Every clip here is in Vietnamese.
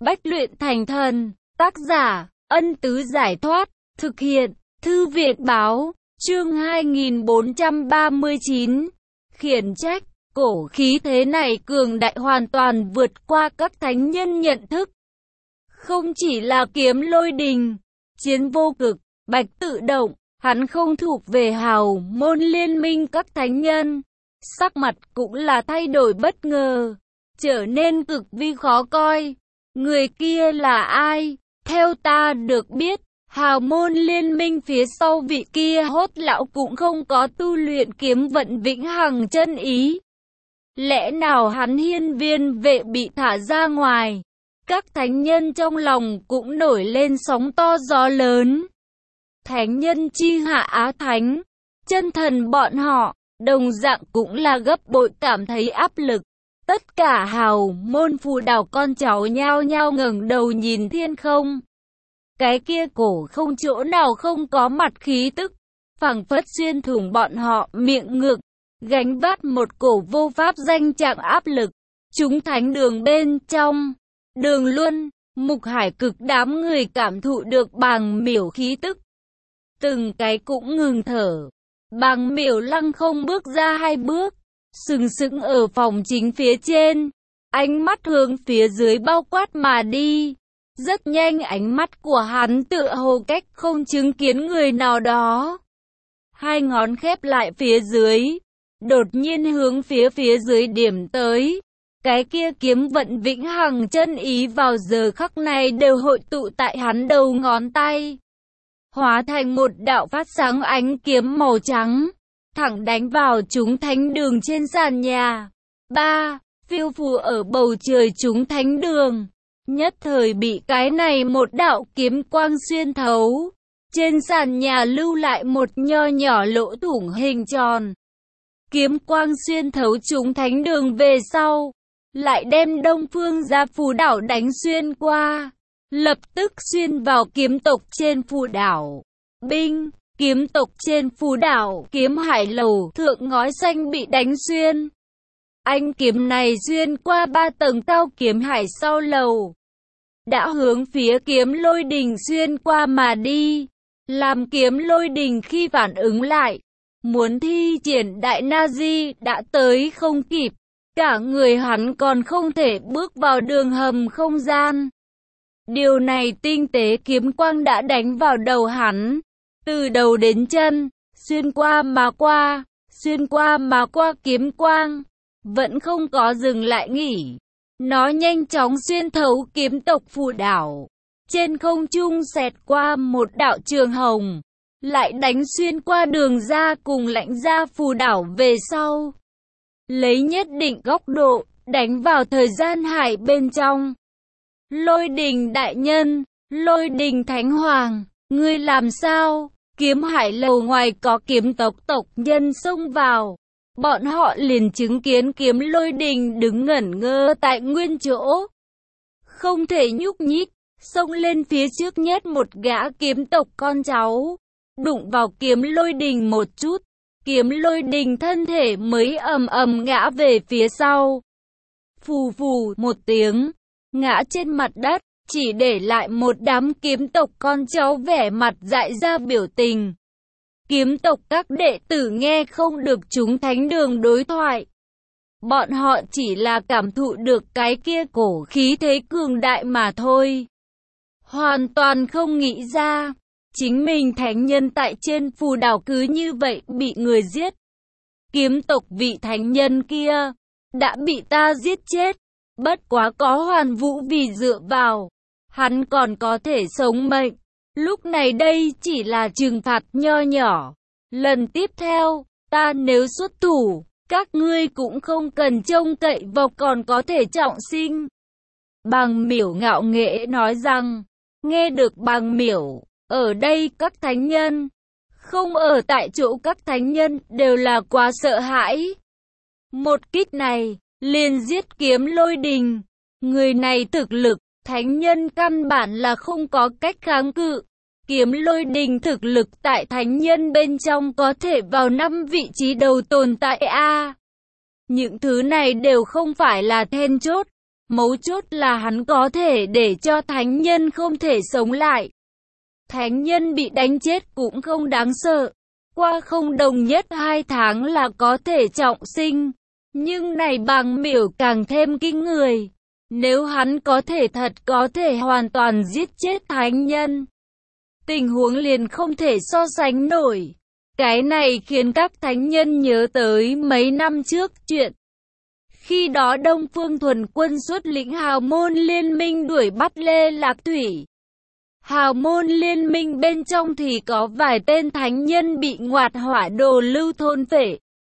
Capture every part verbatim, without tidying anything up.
Bách luyện thành thần. Tác giả, Ân Tứ Giải Thoát. Thực hiện, Thư viện Báo. Chương hai nghìn bốn trăm ba mươi chín. Khiển trách. Cổ khí thế này cường đại hoàn toàn vượt qua các thánh nhân nhận thức. Không chỉ là kiếm lôi đình, chiến vô cực, bạch tự động, hắn không thuộc về hào môn liên minh các thánh nhân. Sắc mặt cũng là thay đổi bất ngờ, trở nên cực vi khó coi. Người kia là ai? Theo ta được biết, hào môn liên minh phía sau vị kia hốt lão cũng không có tu luyện kiếm vận vĩnh hằng chân ý. Lẽ nào hắn hiên viên vệ bị thả ra ngoài? Các thánh nhân trong lòng cũng nổi lên sóng to gió lớn. Thánh nhân chi hạ á thánh, chân thần bọn họ, đồng dạng cũng là gấp bội cảm thấy áp lực. Tất cả hào môn phù đảo con cháu nhao nhao ngẩng đầu nhìn thiên không. Cái kia cổ không chỗ nào không có mặt khí tức, phảng phất xuyên thủng bọn họ miệng ngực, gánh vác một cổ vô pháp danh trạng áp lực. Chúng thánh đường bên trong, Đường Luân, Mục Hải Cực đám người cảm thụ được Bàng Miểu khí tức. Từng cái cũng ngừng thở. Bàng Miểu lăng không bước ra hai bước, sừng sững ở phòng chính phía trên, ánh mắt hướng phía dưới bao quát mà đi. Rất nhanh ánh mắt của hắn tựa hồ cách không chứng kiến người nào đó. Hai ngón khép lại phía dưới, đột nhiên hướng phía phía dưới điểm tới. Cái kia kiếm vận vĩnh hằng chân ý vào giờ khắc này đều hội tụ tại hắn đầu ngón tay, hóa thành một đạo phát sáng ánh kiếm màu trắng, thẳng đánh vào chúng thánh đường trên sàn nhà. Ba, phiêu phù ở bầu trời chúng thánh đường, nhất thời bị cái này một đạo kiếm quang xuyên thấu. Trên sàn nhà lưu lại một nho nhỏ lỗ thủng hình tròn. Kiếm quang xuyên thấu chúng thánh đường về sau, lại đem Đông Phương Gia phù đảo đánh xuyên qua, lập tức xuyên vào kiếm tộc trên phù đảo. Binh, kiếm tộc trên phù đảo, kiếm hải lầu, thượng ngói xanh bị đánh xuyên. Anh kiếm này xuyên qua ba tầng cao kiếm hải sau lầu, đã hướng phía kiếm lôi đình xuyên qua mà đi. Làm kiếm lôi đình khi phản ứng lại, muốn thi triển đại na di đã tới không kịp. Cả người hắn còn không thể bước vào đường hầm không gian. Điều này tinh tế kiếm quang đã đánh vào đầu hắn, từ đầu đến chân, xuyên qua mà qua, xuyên qua mà qua kiếm quang, vẫn không có dừng lại nghỉ. Nó nhanh chóng xuyên thấu kiếm tộc phù đảo, trên không trung xẹt qua một đạo trường hồng, lại đánh xuyên qua đường ra cùng lãnh gia phù đảo về sau. Lấy nhất định góc độ, đánh vào thời gian hải bên trong. Lôi đình đại nhân, lôi đình thánh hoàng, ngươi làm sao? Kiếm hải lầu ngoài có kiếm tộc tộc nhân xông vào. Bọn họ liền chứng kiến kiếm lôi đình đứng ngẩn ngơ tại nguyên chỗ, không thể nhúc nhích. Xông lên phía trước nhất một gã kiếm tộc con cháu, đụng vào kiếm lôi đình một chút. Kiếm lôi đình thân thể mới ầm ầm ngã về phía sau. Phù phù một tiếng, ngã trên mặt đất, chỉ để lại một đám kiếm tộc con cháu vẻ mặt dại ra biểu tình. Kiếm tộc các đệ tử nghe không được chúng thánh đường đối thoại. Bọn họ chỉ là cảm thụ được cái kia cổ khí thế cường đại mà thôi. Hoàn toàn không nghĩ ra, chính mình thánh nhân tại trên phù đảo cứ như vậy bị người giết. Kiếm tộc vị thánh nhân kia, đã bị ta giết chết. Bất quá có Hoàn Vũ vì dựa vào, hắn còn có thể sống mệnh. Lúc này đây chỉ là trừng phạt nho nhỏ. Lần tiếp theo, ta nếu xuất thủ, các ngươi cũng không cần trông cậy vào còn có thể trọng sinh. Bàng Miểu ngạo nghễ nói rằng, nghe được Bàng Miểu, ở đây các thánh nhân, không ở tại chỗ các thánh nhân đều là quá sợ hãi. Một kích này, liền giết kiếm lôi đình. Người này thực lực, thánh nhân căn bản là không có cách kháng cự. Kiếm lôi đình thực lực tại thánh nhân bên trong có thể vào năm vị trí đầu tồn tại a. Những thứ này đều không phải là then chốt. Mấu chốt là hắn có thể để cho thánh nhân không thể sống lại. Thánh nhân bị đánh chết cũng không đáng sợ. Qua không đồng nhất hai tháng là có thể trọng sinh. Nhưng này bàng miểu càng thêm kinh người. Nếu hắn có thể thật có thể hoàn toàn giết chết thánh nhân, tình huống liền không thể so sánh nổi. Cái này khiến các thánh nhân nhớ tới mấy năm trước chuyện. Khi đó Đông Phương Thuần Quân xuất lĩnh hào môn liên minh đuổi bắt Lê Lạc Thủy. Hào môn liên minh bên trong thì có vài tên thánh nhân bị ngoạt hỏa đồ lưu thôn phệ.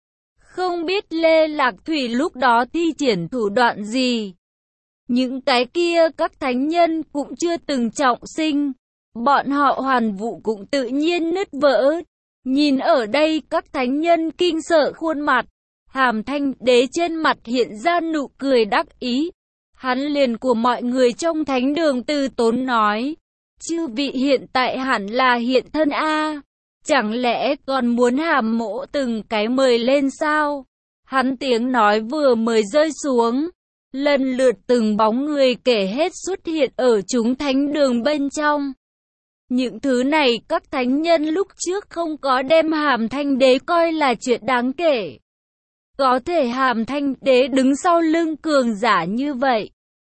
Không biết Lê Lạc Thủy lúc đó thi triển thủ đoạn gì. Những cái kia các thánh nhân cũng chưa từng trọng sinh. Bọn họ hoàn vũ cũng tự nhiên nứt vỡ. Nhìn ở đây các thánh nhân kinh sợ khuôn mặt. Hàm Thanh Đế trên mặt hiện ra nụ cười đắc ý. Hắn liền của mọi người trong thánh đường từ tốn nói. Chư vị hiện tại hẳn là hiện thân a, chẳng lẽ còn muốn Hàm mỗ từng cái mời lên sao? Hắn tiếng nói vừa mới rơi xuống, lần lượt từng bóng người kể hết xuất hiện ở chúng thánh đường bên trong. Những thứ này các thánh nhân lúc trước không có đem Hàm Thanh Đế coi là chuyện đáng kể. Có thể Hàm Thanh Đế đứng sau lưng cường giả như vậy,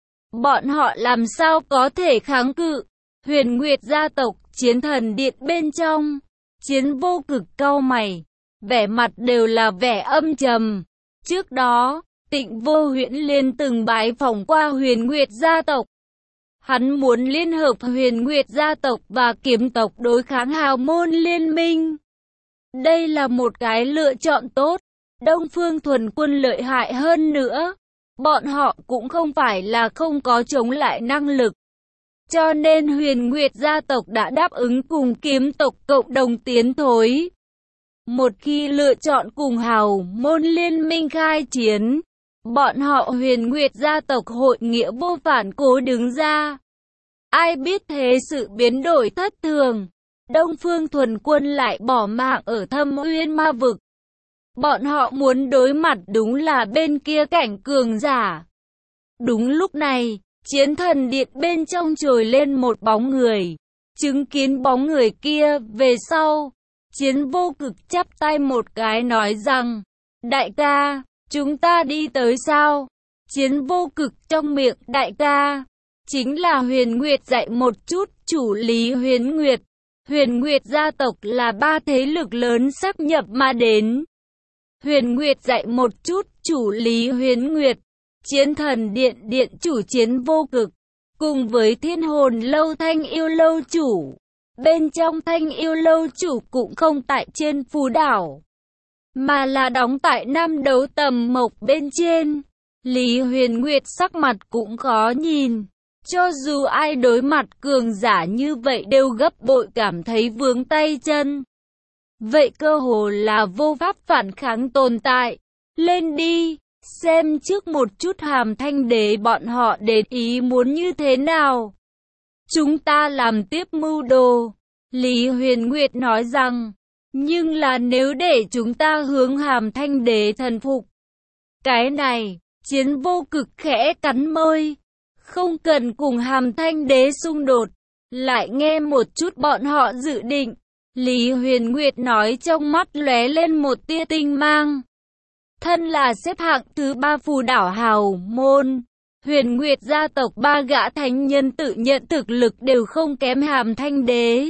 bọn họ làm sao có thể kháng cự? Huyền Nguyệt gia tộc, Chiến Thần Điện bên trong, Chiến Vô Cực cau mày, vẻ mặt đều là vẻ âm trầm. Trước đó, Tịnh Vô Huyễn Liên từng bái phỏng qua Huyền Nguyệt gia tộc. Hắn muốn liên hợp Huyền Nguyệt gia tộc và kiếm tộc đối kháng hào môn liên minh. Đây là một cái lựa chọn tốt. Đông Phương Thuần Quân lợi hại hơn nữa. Bọn họ cũng không phải là không có chống lại năng lực. Cho nên Huyền Nguyệt gia tộc đã đáp ứng cùng kiếm tộc cộng đồng tiến thối. Một khi lựa chọn cùng hào môn liên minh khai chiến, bọn họ Huyền Nguyệt gia tộc hội nghĩa vô phản cố đứng ra. Ai biết thế sự biến đổi thất thường, Đông Phương Thuần Quân lại bỏ mạng ở Thâm Uyên Ma Vực. Bọn họ muốn đối mặt đúng là bên kia cảnh cường giả. Đúng lúc này, Chiến Thần Điện bên trong trồi lên một bóng người. Chứng kiến bóng người kia về sau, Chiến Vô Cực chắp tay một cái nói rằng, đại ca, chúng ta đi tới sao? Chiến Vô Cực trong miệng đại ca, chính là Huyền Nguyệt dạy một chút chủ lý Huyền Nguyệt. Huyền Nguyệt gia tộc là ba thế lực lớn sáp nhập mà đến. Huyền Nguyệt dạy một chút chủ lý Huyền Nguyệt. Chiến Thần Điện điện chủ Chiến Vô Cực, cùng với Thiên Hồn Lâu Thanh Yêu Lâu chủ. Bên trong Thanh Yêu Lâu chủ cũng không tại trên phù đảo, mà là đóng tại Nam Đấu Tầm Mộc bên trên. Lý Huyền Nguyệt sắc mặt cũng khó nhìn. Cho dù ai đối mặt cường giả như vậy đều gấp bội cảm thấy vướng tay chân. Vậy cơ hồ là vô pháp phản kháng tồn tại. Lên đi, xem trước một chút Hàm Thanh Đế bọn họ để ý muốn như thế nào. Chúng ta làm tiếp mưu đồ. Lý Huyền Nguyệt nói rằng, nhưng là nếu để chúng ta hướng Hàm Thanh Đế thần phục. Cái này, Chiến Vô Cực khẽ cắn môi. Không cần cùng Hàm Thanh Đế xung đột. Lại nghe một chút bọn họ dự định. Lý Huyền Nguyệt nói trong mắt lóe lên một tia tinh mang. Thân là xếp hạng thứ ba phù đảo hào môn, Huyền Nguyệt gia tộc ba gã thánh nhân tự nhận thực lực đều không kém Hàm Thanh Đế.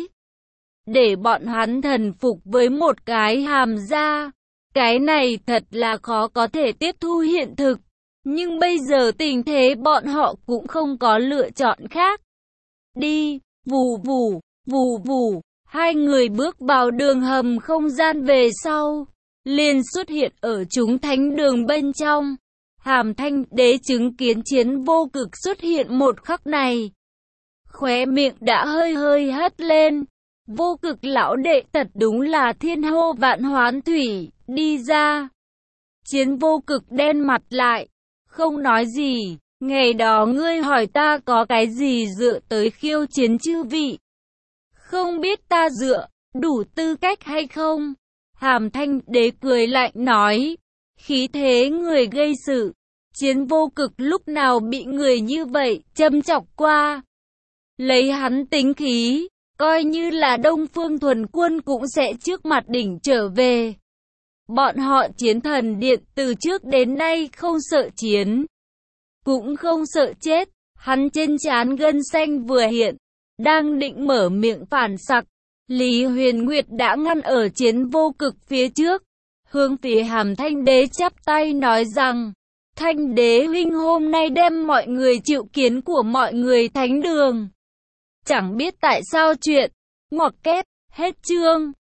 Để bọn hắn thần phục với một cái Hàm gia, cái này thật là khó có thể tiếp thu hiện thực. Nhưng bây giờ tình thế bọn họ cũng không có lựa chọn khác. Đi, vù vù, vù vù, hai người bước vào đường hầm không gian về sau, liền xuất hiện ở chúng thánh đường bên trong. Hàm Thanh Đế chứng kiến Chiến Vô Cực xuất hiện một khắc này, khóe miệng đã hơi hơi hất lên. Vô Cực lão đệ thật đúng là thiên hô vạn hoán thủy, đi ra. Chiến Vô Cực đen mặt lại, không nói gì. Ngày đó ngươi hỏi ta có cái gì dựa tới khiêu chiến chư vị. Không biết ta dựa, đủ tư cách hay không? Hàm Thanh Đế cười lạnh nói, khí thế người gây sự, Chiến Vô Cực lúc nào bị người như vậy châm chọc qua. Lấy hắn tính khí, coi như là Đông Phương Thuần Quân cũng sẽ trước mặt đỉnh trở về. Bọn họ Chiến Thần Điện từ trước đến nay không sợ chiến, cũng không sợ chết. Hắn trên trán gân xanh vừa hiện, đang định mở miệng phản sặc, Lý Huyền Nguyệt đã ngăn ở Chiến Vô Cực phía trước, hướng phía Hàm Thanh Đế chắp tay nói rằng: Thanh Đế huynh hôm nay đem mọi người chịu kiến của mọi người thánh đường. Chẳng biết tại sao chuyện, ngoặc kép, hết chương.